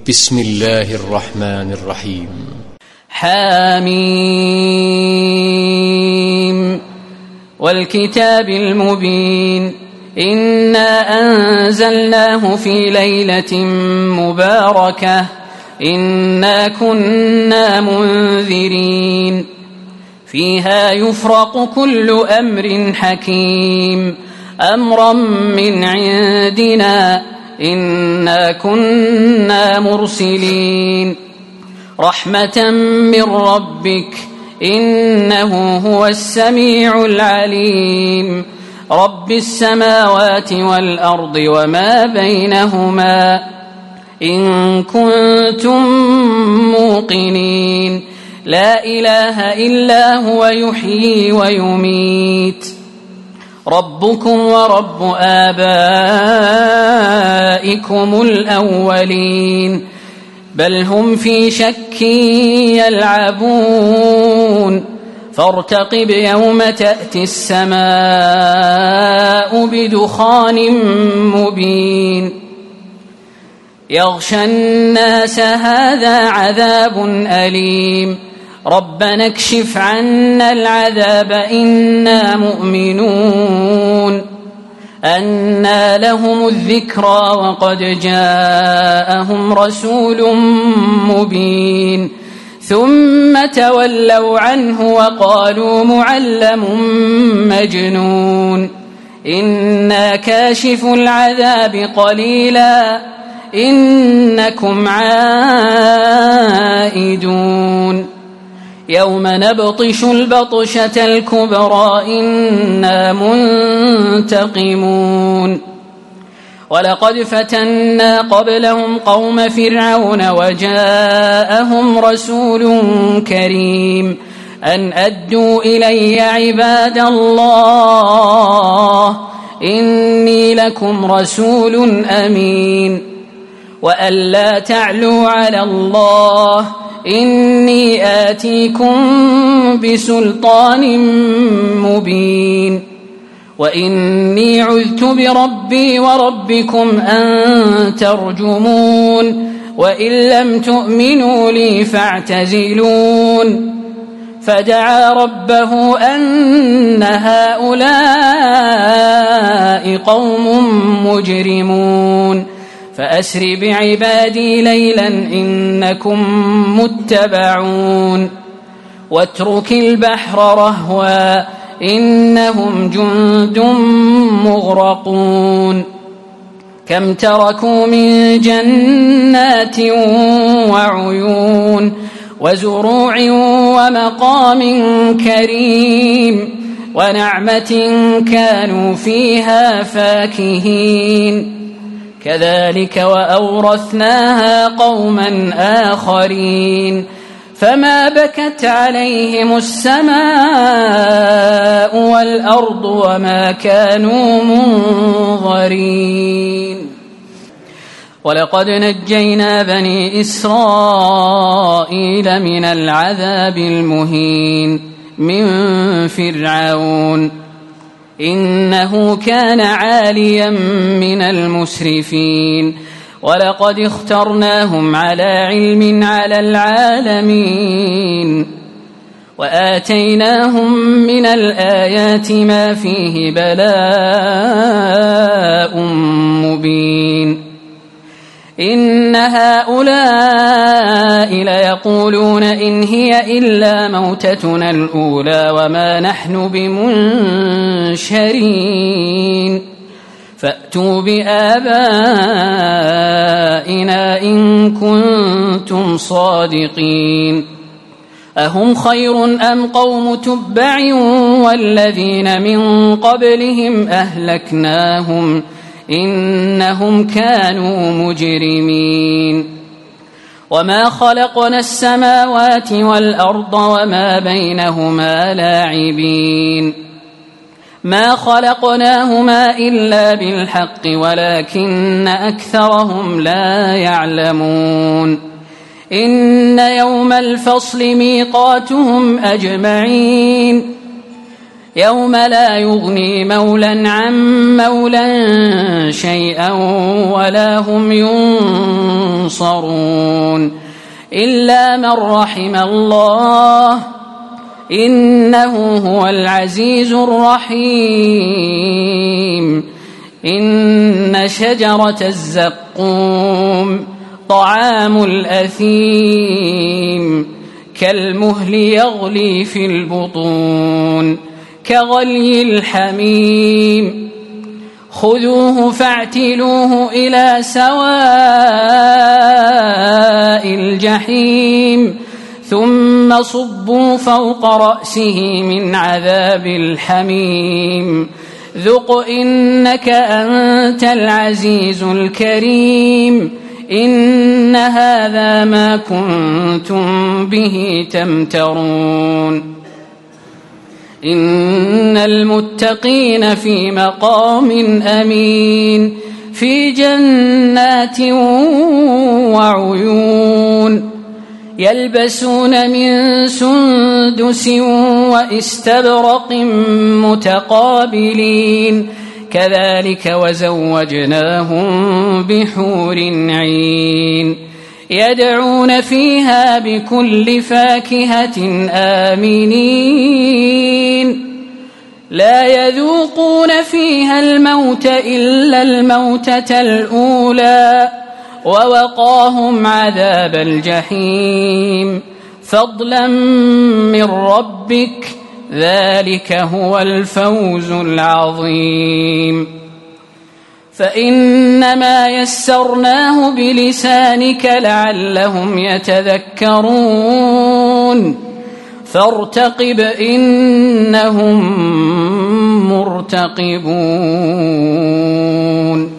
بسم الله الرحمن الرحيم. حميم والكتاب المبين إنا أنزلناه في ليلة مباركة إنا كنا منذرين فيها يفرق كل أمر حكيم أمرا من عندنا إنا كنا مرسلين رحمة من ربك إنه هو السميع العليم رب السماوات والأرض وما بينهما إن كنتم موقنين لا إله إلا هو يحيي ويميت ربكم ورب آبائكم الأولين بل هم في شك يلعبون فارتقب يوم تأتي السماء بدخان مبين يغشى الناس هذا عذاب أليم ربنا اكشف عنا العذاب إنا مؤمنون أنى لهم الذكرى وقد جاءهم رسول مبين ثم تولوا عنه وقالوا معلم مجنون إنا كاشف العذاب قليلا إنكم عائدون يوم نبطش البطشة الكبرى إنا منتقمون ولقد فتنا قبلهم قوم فرعون وجاءهم رسول كريم أن أدوا إلي عباد الله إني لكم رسول أمين وأن لا تعلوا على الله إني آتيكم بسلطان مبين وإني عذت بربي وربكم أن ترجمون وإن لم تؤمنوا لي فاعتزلون فدعا ربه أن هؤلاء قوم مجرمون فأسر بعبادي ليلا إنكم متبعون واترك البحر رهوا إنهم جند مغرقون كم تركوا من جنات وعيون وزروع ومقام كريم ونعمة كانوا فيها فاكهين كذلك وأورثناها قوما آخرين فما بكت عليهم السماء والأرض وما كانوا منظرين ولقد نجينا بني إسرائيل من العذاب المهين من فرعون إنه كان عاليا من المسرفين ولقد اخترناهم على علم على العالمين وآتيناهم من الآيات ما فيه بلاء مبين إن هؤلاء ليقولون إن هي إلا موتتنا الأولى وما نحن بمنشرين فأتوا بآبائنا إن كنتم صادقين أهم خير أم قوم تبع والذين من قبلهم أهلكناهم إنهم كانوا مجرمين وما خلقنا السماوات والأرض وما بينهما لاعبين ما خلقناهما إلا بالحق ولكن أكثرهم لا يعلمون إن يوم الفصل ميقاتهم أجمعين يوم لا يغني مولا عن مولا شيئا ولا هم ينصرون إلا من رحم الله إنه هو العزيز الرحيم. إن شجرة الزقوم طعام الأثيم كالمهل يغلي في البطون كغلي الحميم خذوه فاعتلوه إلى سواء الجحيم ثم صبوا فوق رأسه من عذاب الحميم ذق إنك أنت العزيز الكريم. إن هذا ما كنتم به تمترون. إن المتقين في مقام أمين في جنات وعيون يلبسون من سندس واستبرق متقابلين كذلك وزوجناهم بحور عين يدعون فيها بكل فاكهة آمنين لا يذوقون فيها الموت إلا الموتة الأولى ووقاهم عذاب الجحيم فضلا من ربك ذلك هو الفوز العظيم. فإنما يسرناه بلسانك لعلهم يتذكرون فارتقب إنهم مرتقبون.